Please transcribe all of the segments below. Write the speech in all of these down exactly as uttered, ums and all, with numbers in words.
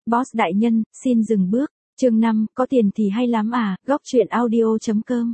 Boss đại nhân, xin dừng bước. Chương năm, có tiền thì hay lắm à, góc truyện audio chấm com.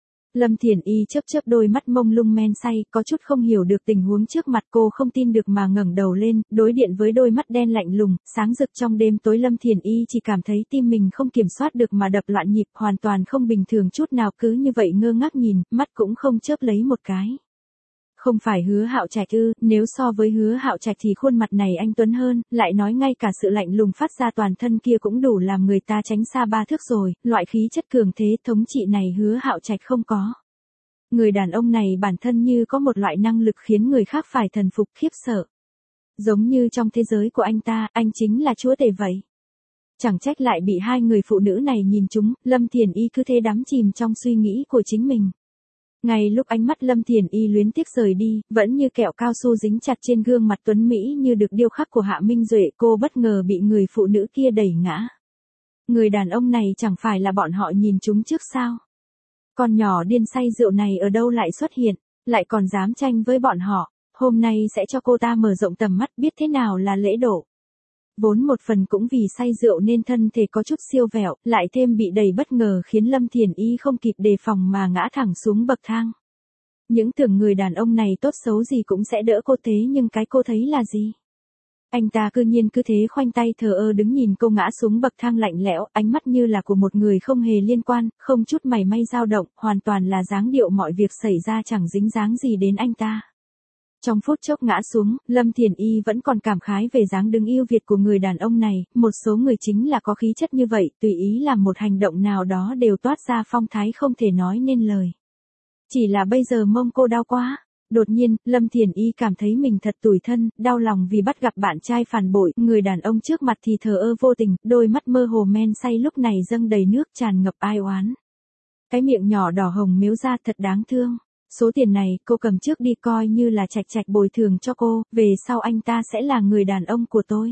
Lâm Thiển Y chớp chớp đôi mắt mông lung men say, có chút không hiểu được tình huống trước mặt, cô không tin được mà ngẩng đầu lên, đối điện với đôi mắt đen lạnh lùng, sáng rực trong đêm tối. Lâm Thiển Y chỉ cảm thấy tim mình không kiểm soát được mà đập loạn nhịp, hoàn toàn không bình thường chút nào, cứ như vậy ngơ ngác nhìn, mắt cũng không chớp lấy một cái. Không phải Hứa Hạo Trạch ư? Nếu so với Hứa Hạo Trạch thì khuôn mặt này anh tuấn hơn, lại nói ngay cả sự lạnh lùng phát ra toàn thân kia cũng đủ làm người ta tránh xa ba thước rồi, loại khí chất cường thế thống trị này Hứa Hạo Trạch không có. Người đàn ông này bản thân như có một loại năng lực khiến người khác phải thần phục khiếp sợ. Giống như trong thế giới của anh ta, anh chính là chúa tể vậy. Chẳng trách lại bị hai người phụ nữ này nhìn trúng, Lâm Thiển Y cứ thế đắm chìm trong suy nghĩ của chính mình. Ngay lúc ánh mắt Lâm Thiển Y luyến tiếc rời đi, vẫn như kẹo cao su dính chặt trên gương mặt tuấn Mỹ như được điêu khắc của Hạ Minh Duệ, cô bất ngờ bị người phụ nữ kia đẩy ngã. Người đàn ông này chẳng phải là bọn họ nhìn chúng trước sao? Con nhỏ điên say rượu này ở đâu lại xuất hiện, lại còn dám tranh với bọn họ, hôm nay sẽ cho cô ta mở rộng tầm mắt biết thế nào là lễ độ. Vốn một phần cũng vì say rượu nên thân thể có chút siêu vẹo, lại thêm bị đẩy bất ngờ khiến Lâm Thiển Y không kịp đề phòng mà ngã thẳng xuống bậc thang. Những tưởng người đàn ông này tốt xấu gì cũng sẽ đỡ cô, thế nhưng cái cô thấy là gì? Anh ta cư nhiên cứ thế khoanh tay thờ ơ đứng nhìn cô ngã xuống bậc thang lạnh lẽo, ánh mắt như là của một người không hề liên quan, không chút mảy may dao động, hoàn toàn là dáng điệu mọi việc xảy ra chẳng dính dáng gì đến anh ta. Trong phút chốc ngã xuống, Lâm Thiển Y vẫn còn cảm khái về dáng đứng yêu Việt của người đàn ông này, một số người chính là có khí chất như vậy, tùy ý làm một hành động nào đó đều toát ra phong thái không thể nói nên lời. Chỉ là bây giờ mông cô đau quá. Đột nhiên, Lâm Thiển Y cảm thấy mình thật tủi thân, đau lòng vì bắt gặp bạn trai phản bội, người đàn ông trước mặt thì thờ ơ vô tình, đôi mắt mơ hồ men say lúc này dâng đầy nước tràn ngập ai oán. Cái miệng nhỏ đỏ hồng mếu ra thật đáng thương. Số tiền này cô cầm trước đi coi như là Trạch Trạch bồi thường cho cô, về sau anh ta sẽ là người đàn ông của tôi.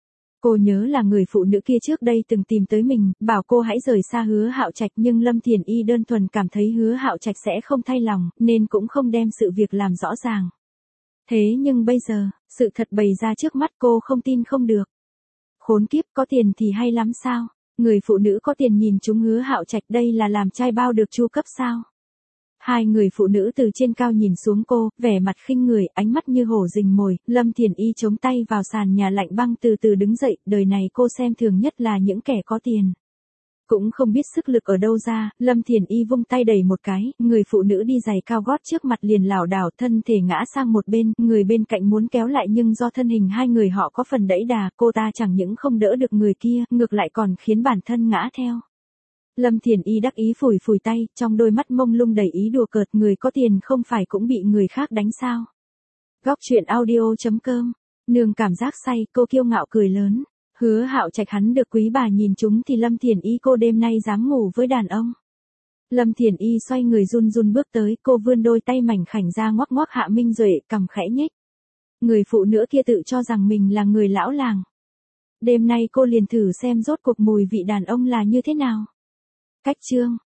Cô nhớ là người phụ nữ kia trước đây từng tìm tới mình, bảo cô hãy rời xa Hứa Hạo Trạch, nhưng Lâm Thiển Y đơn thuần cảm thấy Hứa Hạo Trạch sẽ không thay lòng, nên cũng không đem sự việc làm rõ ràng. Thế nhưng bây giờ, sự thật bày ra trước mắt cô không tin không được. Khốn kiếp, có tiền thì hay lắm sao? Người phụ nữ có tiền nhìn chúng Hứa Hạo Trạch, đây là làm trai bao được chu cấp sao? Hai người phụ nữ từ trên cao nhìn xuống cô, vẻ mặt khinh người, ánh mắt như hổ rình mồi. Lâm Thiển Y chống tay vào sàn nhà lạnh băng từ từ đứng dậy, đời này cô xem thường nhất là những kẻ có tiền. Cũng không biết sức lực ở đâu ra, Lâm Thiển Y vung tay đẩy một cái, người phụ nữ đi giày cao gót trước mặt liền lảo đảo thân thể ngã sang một bên, người bên cạnh muốn kéo lại nhưng do thân hình hai người họ có phần đẩy đà, cô ta chẳng những không đỡ được người kia, ngược lại còn khiến bản thân ngã theo. Lâm Thiển Y đắc ý phủi phủi tay, trong đôi mắt mông lung đầy ý đùa cợt, người có tiền không phải cũng bị người khác đánh sao? Góc truyện audio chấm com. Nương cảm giác say, cô kiêu ngạo cười lớn. Hứa Hạo Trạch hắn được quý bà nhìn chúng thì Lâm Thiển Y cô đêm nay dám ngủ với đàn ông. Lâm Thiển Y xoay người run run bước tới, cô vươn đôi tay mảnh khảnh ra ngoắc ngoắc Hạ Minh Duệ, cằm khẽ nhếch. Người phụ nữ kia tự cho rằng mình là người lão làng. Đêm nay cô liền thử xem rốt cuộc mùi vị đàn ông là như thế nào. Cách chương